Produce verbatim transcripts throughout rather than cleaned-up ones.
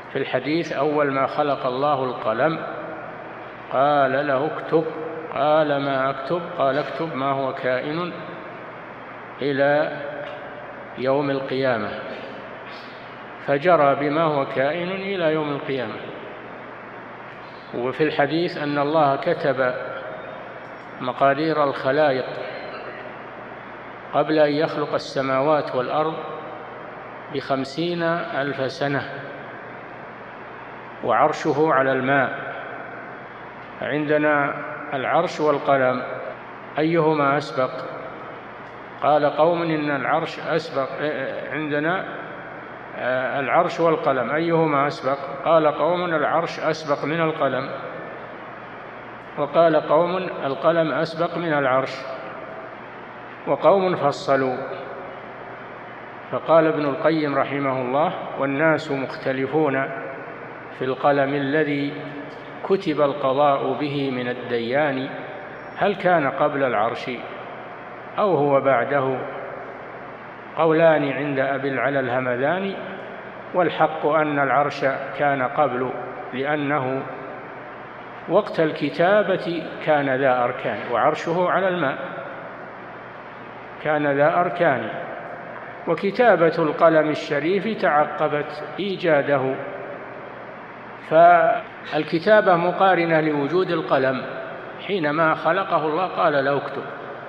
في الحديث: أول ما خلق الله القلم قال له اكتب، قال ما أكتب؟ قال اكتب ما هو كائن إلى يوم القيامة، فجرى بما هو كائن إلى يوم القيامة. وفي الحديث أن الله كتب مقادير الخلائق قبل أن يخلق السماوات والأرض بخمسين ألف سنة، وعرشه على الماء. عندنا العرش والقلم، أيهما أسبق؟ قال قوم إن العرش أسبق. عندنا العرش والقلم، أيهما أسبق؟ قال قوم العرش أسبق من القلم، وقال قوم القلم أسبق من العرش، وقوم فصلوا. فقال ابن القيم رحمه الله: والناس مختلفون في القلم الذي كتب القضاء به من الديان، هل كان قبل العرش أو هو بعده؟ قولان عند أبي العلا الهمذاني، والحق أن العرش كان قبل، لأنه وقت الكتابة كان ذا أركان، وعرشه على الماء كان ذا أركان، وكتابة القلم الشريف تعقبت إيجاده، فالكتابة مقارنة لوجود القلم. حينما خلقه الله قال له اكتب،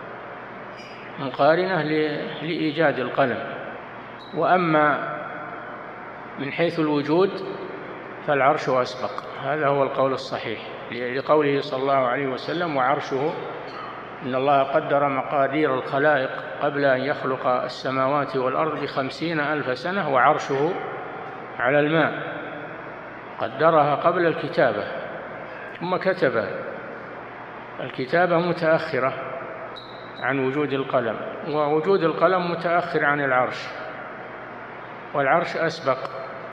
مقارنة لإيجاد القلم. وأما من حيث الوجود فالعرش أسبق، هذا هو القول الصحيح، لقوله صلى الله عليه وسلم: وعرشه، إن الله قدر مقادير الخلائق قبل أن يخلق السماوات والأرض بخمسين ألف سنة، وعرشه على الماء، قدرها قبل الكتابة ثم كتبها. الكتابة متأخرة عن وجود القلم، ووجود القلم متأخر عن العرش، والعرش أسبق.